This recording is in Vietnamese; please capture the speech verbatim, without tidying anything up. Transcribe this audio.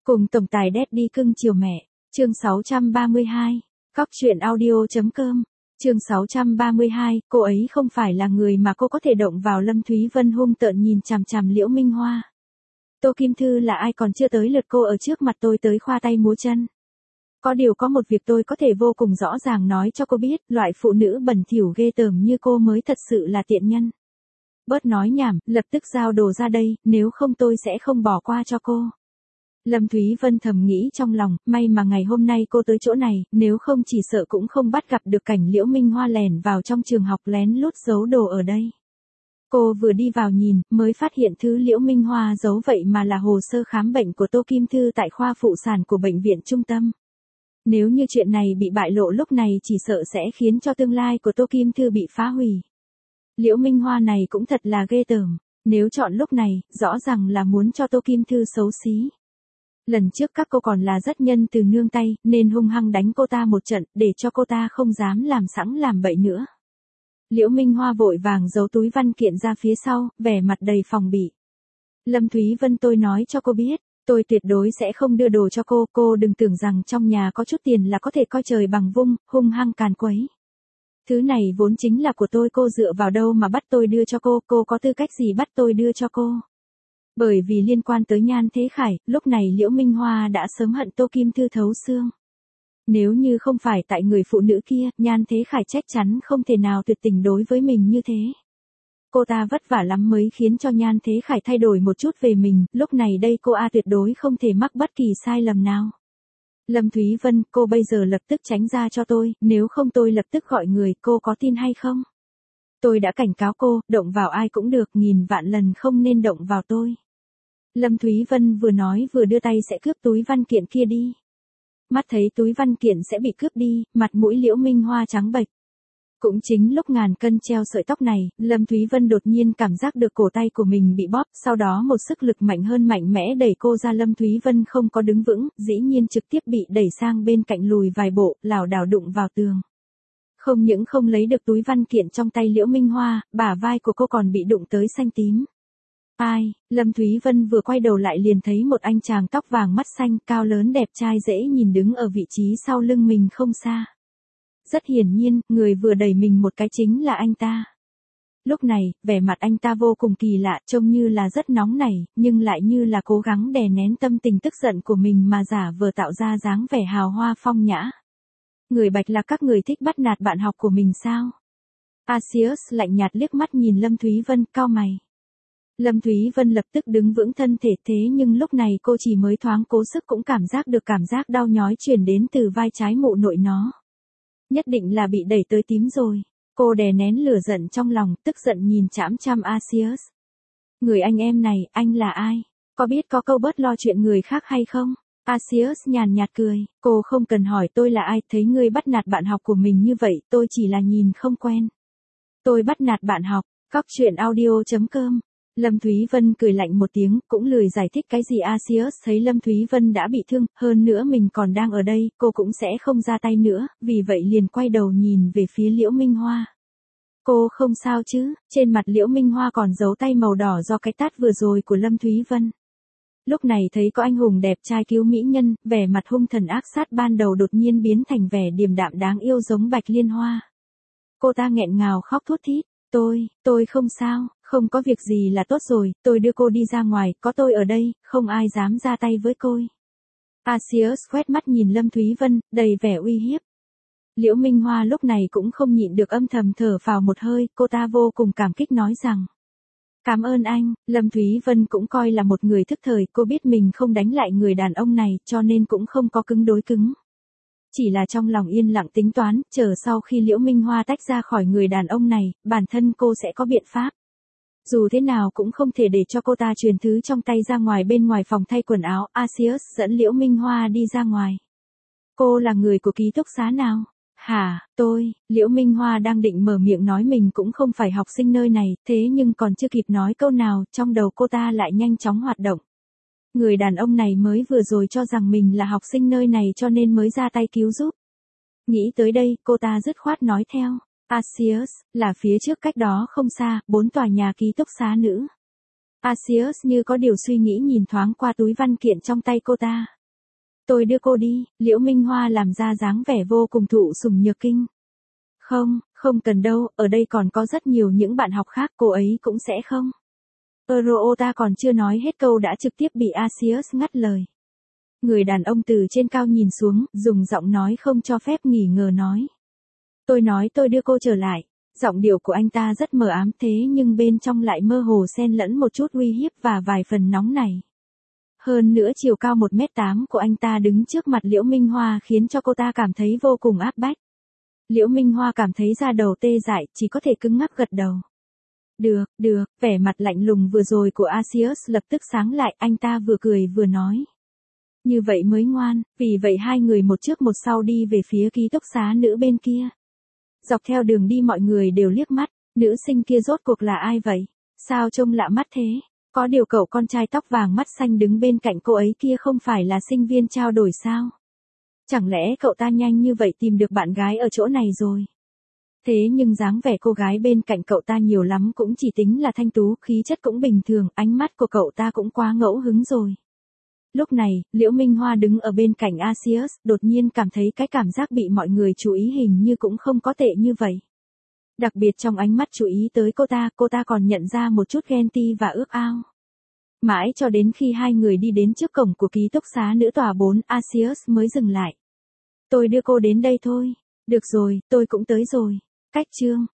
Cùng tổng tài Daddy cưng chiều mẹ, chương sáu trăm ba mươi hai, cóc truyện audio.com, chương sáu trăm ba mươi hai, cô ấy không phải là người mà cô có thể động vào. Lâm Thúy Vân hung tợn nhìn chằm chằm Liễu Minh Hoa. Tô Kim Thư là ai còn chưa tới lượt cô ở trước mặt tôi tới khoa tay múa chân. Có điều có một việc tôi có thể vô cùng rõ ràng nói cho cô biết, loại phụ nữ bẩn thỉu ghê tởm như cô mới thật sự là tiện nhân. Bớt nói nhảm, lập tức giao đồ ra đây, nếu không tôi sẽ không bỏ qua cho cô. Lâm Thúy Vân thầm nghĩ trong lòng, may mà ngày hôm nay cô tới chỗ này, nếu không chỉ sợ cũng không bắt gặp được cảnh Liễu Minh Hoa lẻn vào trong trường học lén lút giấu đồ ở đây. Cô vừa đi vào nhìn, mới phát hiện thứ Liễu Minh Hoa giấu vậy mà là hồ sơ khám bệnh của Tô Kim Thư tại khoa phụ sản của bệnh viện trung tâm. Nếu như chuyện này bị bại lộ lúc này chỉ sợ sẽ khiến cho tương lai của Tô Kim Thư bị phá hủy. Liễu Minh Hoa này cũng thật là ghê tởm, nếu chọn lúc này, rõ ràng là muốn cho Tô Kim Thư xấu xí. Lần trước các cô còn là rất nhân từ nương tay, nên hung hăng đánh cô ta một trận, để cho cô ta không dám làm sẵn làm bậy nữa. Liễu Minh Hoa vội vàng giấu túi văn kiện ra phía sau, vẻ mặt đầy phòng bị. Lâm Thúy Vân, tôi nói cho cô biết, tôi tuyệt đối sẽ không đưa đồ cho cô, cô đừng tưởng rằng trong nhà có chút tiền là có thể coi trời bằng vung, hung hăng càn quấy. Thứ này vốn chính là của tôi, cô dựa vào đâu mà bắt tôi đưa cho cô, cô có tư cách gì bắt tôi đưa cho cô. Bởi vì liên quan tới Nhan Thế Khải, lúc này Liễu Minh Hoa đã sớm hận Tô Kim Thư thấu xương. Nếu như không phải tại người phụ nữ kia, Nhan Thế Khải chắc chắn không thể nào tuyệt tình đối với mình như thế. Cô ta vất vả lắm mới khiến cho Nhan Thế Khải thay đổi một chút về mình, lúc này đây cô A tuyệt đối không thể mắc bất kỳ sai lầm nào. Lâm Thúy Vân, cô bây giờ lập tức tránh ra cho tôi, nếu không tôi lập tức gọi người, cô có tin hay không? Tôi đã cảnh cáo cô, động vào ai cũng được, nghìn vạn lần không nên động vào tôi. Lâm Thúy Vân vừa nói vừa đưa tay sẽ cướp túi văn kiện kia đi. Mắt thấy túi văn kiện sẽ bị cướp đi, mặt mũi Liễu Minh Hoa trắng bệch. Cũng chính lúc ngàn cân treo sợi tóc này, Lâm Thúy Vân đột nhiên cảm giác được cổ tay của mình bị bóp, sau đó một sức lực mạnh hơn mạnh mẽ đẩy cô ra. Lâm Thúy Vân không có đứng vững, dĩ nhiên trực tiếp bị đẩy sang bên cạnh lùi vài bộ, lảo đảo đụng vào tường. Không những không lấy được túi văn kiện trong tay Liễu Minh Hoa, bả vai của cô còn bị đụng tới xanh tím. Ai, Lâm Thúy Vân vừa quay đầu lại liền thấy một anh chàng tóc vàng mắt xanh, cao lớn đẹp trai dễ nhìn đứng ở vị trí sau lưng mình không xa. Rất hiển nhiên, người vừa đẩy mình một cái chính là anh ta. Lúc này, vẻ mặt anh ta vô cùng kỳ lạ, trông như là rất nóng nảy, nhưng lại như là cố gắng đè nén tâm tình tức giận của mình mà giả vờ tạo ra dáng vẻ hào hoa phong nhã. Người Bạch là các người thích bắt nạt bạn học của mình sao? Asius lạnh nhạt liếc mắt nhìn Lâm Thúy Vân, cau mày. Lâm Thúy Vân lập tức đứng vững thân thể, thế nhưng lúc này cô chỉ mới thoáng cố sức cũng cảm giác được cảm giác đau nhói truyền đến từ vai trái mụ nội nó. Nhất định là bị đẩy tới tím rồi. Cô đè nén lửa giận trong lòng, tức giận nhìn chằm chằm Asius. Người anh em này, anh là ai? Có biết có câu bớt lo chuyện người khác hay không? Asius nhàn nhạt cười, cô không cần hỏi tôi là ai, thấy ngươi bắt nạt bạn học của mình như vậy, tôi chỉ là nhìn không quen. Tôi bắt nạt bạn học, cóc truyện audio.com. Lâm Thúy Vân cười lạnh một tiếng, cũng lười giải thích cái gì. Asius thấy Lâm Thúy Vân đã bị thương, hơn nữa mình còn đang ở đây, cô cũng sẽ không ra tay nữa, vì vậy liền quay đầu nhìn về phía Liễu Minh Hoa. Cô không sao chứ? Trên mặt Liễu Minh Hoa còn dấu tay màu đỏ do cái tát vừa rồi của Lâm Thúy Vân. Lúc này thấy có anh hùng đẹp trai cứu mỹ nhân, vẻ mặt hung thần ác sát ban đầu đột nhiên biến thành vẻ điềm đạm đáng yêu giống Bạch Liên Hoa. Cô ta nghẹn ngào khóc thút thít. Tôi, tôi không sao, không có việc gì là tốt rồi, tôi đưa cô đi ra ngoài, có tôi ở đây, không ai dám ra tay với cô. Asius quét mắt nhìn Lâm Thúy Vân, đầy vẻ uy hiếp. Liễu Minh Hoa lúc này cũng không nhịn được âm thầm thở phào một hơi, cô ta vô cùng cảm kích nói rằng. Cảm ơn anh. Lâm Thúy Vân cũng coi là một người thức thời, cô biết mình không đánh lại người đàn ông này, cho nên cũng không có cứng đối cứng. Chỉ là trong lòng yên lặng tính toán, chờ sau khi Liễu Minh Hoa tách ra khỏi người đàn ông này, bản thân cô sẽ có biện pháp. Dù thế nào cũng không thể để cho cô ta truyền thứ trong tay ra ngoài. Bên ngoài phòng thay quần áo, Asius dẫn Liễu Minh Hoa đi ra ngoài. Cô là người của ký túc xá nào? Hả, tôi, Liễu Minh Hoa đang định mở miệng nói mình cũng không phải học sinh nơi này, thế nhưng còn chưa kịp nói câu nào, trong đầu cô ta lại nhanh chóng hoạt động. Người đàn ông này mới vừa rồi cho rằng mình là học sinh nơi này cho nên mới ra tay cứu giúp. Nghĩ tới đây, cô ta dứt khoát nói theo. Asius, là phía trước cách đó không xa, bốn tòa nhà ký túc xá nữ. Asius như có điều suy nghĩ nhìn thoáng qua túi văn kiện trong tay cô ta. Tôi đưa cô đi, Liễu Minh Hoa làm ra dáng vẻ vô cùng thụ sủng nhược kinh. Không, không cần đâu, ở đây còn có rất nhiều những bạn học khác, cô ấy cũng sẽ không. Euroota còn chưa nói hết câu đã trực tiếp bị Asius ngắt lời. Người đàn ông từ trên cao nhìn xuống, dùng giọng nói không cho phép nghỉ ngờ nói. Tôi nói tôi đưa cô trở lại. Giọng điệu của anh ta rất mờ ám thế nhưng bên trong lại mơ hồ xen lẫn một chút uy hiếp và vài phần nóng nảy. Hơn nữa chiều cao một mét tám của anh ta đứng trước mặt Liễu Minh Hoa khiến cho cô ta cảm thấy vô cùng áp bách. Liễu Minh Hoa cảm thấy da đầu tê dại, chỉ có thể cứng ngắc gật đầu. Được, được, vẻ mặt lạnh lùng vừa rồi của Asius lập tức sáng lại, anh ta vừa cười vừa nói. Như vậy mới ngoan, vì vậy hai người một trước một sau đi về phía ký túc xá nữ bên kia. Dọc theo đường đi mọi người đều liếc mắt, nữ sinh kia rốt cuộc là ai vậy? Sao trông lạ mắt thế? Có điều cậu con trai tóc vàng mắt xanh đứng bên cạnh cô ấy kia không phải là sinh viên trao đổi sao? Chẳng lẽ cậu ta nhanh như vậy tìm được bạn gái ở chỗ này rồi? Thế nhưng dáng vẻ cô gái bên cạnh cậu ta nhiều lắm cũng chỉ tính là thanh tú, khí chất cũng bình thường, ánh mắt của cậu ta cũng quá ngẫu hứng rồi. Lúc này, Liễu Minh Hoa đứng ở bên cạnh Asius, đột nhiên cảm thấy cái cảm giác bị mọi người chú ý hình như cũng không có tệ như vậy. Đặc biệt trong ánh mắt chú ý tới cô ta, cô ta còn nhận ra một chút ghen ti và ước ao. Mãi cho đến khi hai người đi đến trước cổng của ký túc xá nữ tòa bốn, Asius mới dừng lại. Tôi đưa cô đến đây thôi. Được rồi, tôi cũng tới rồi. Cách chương.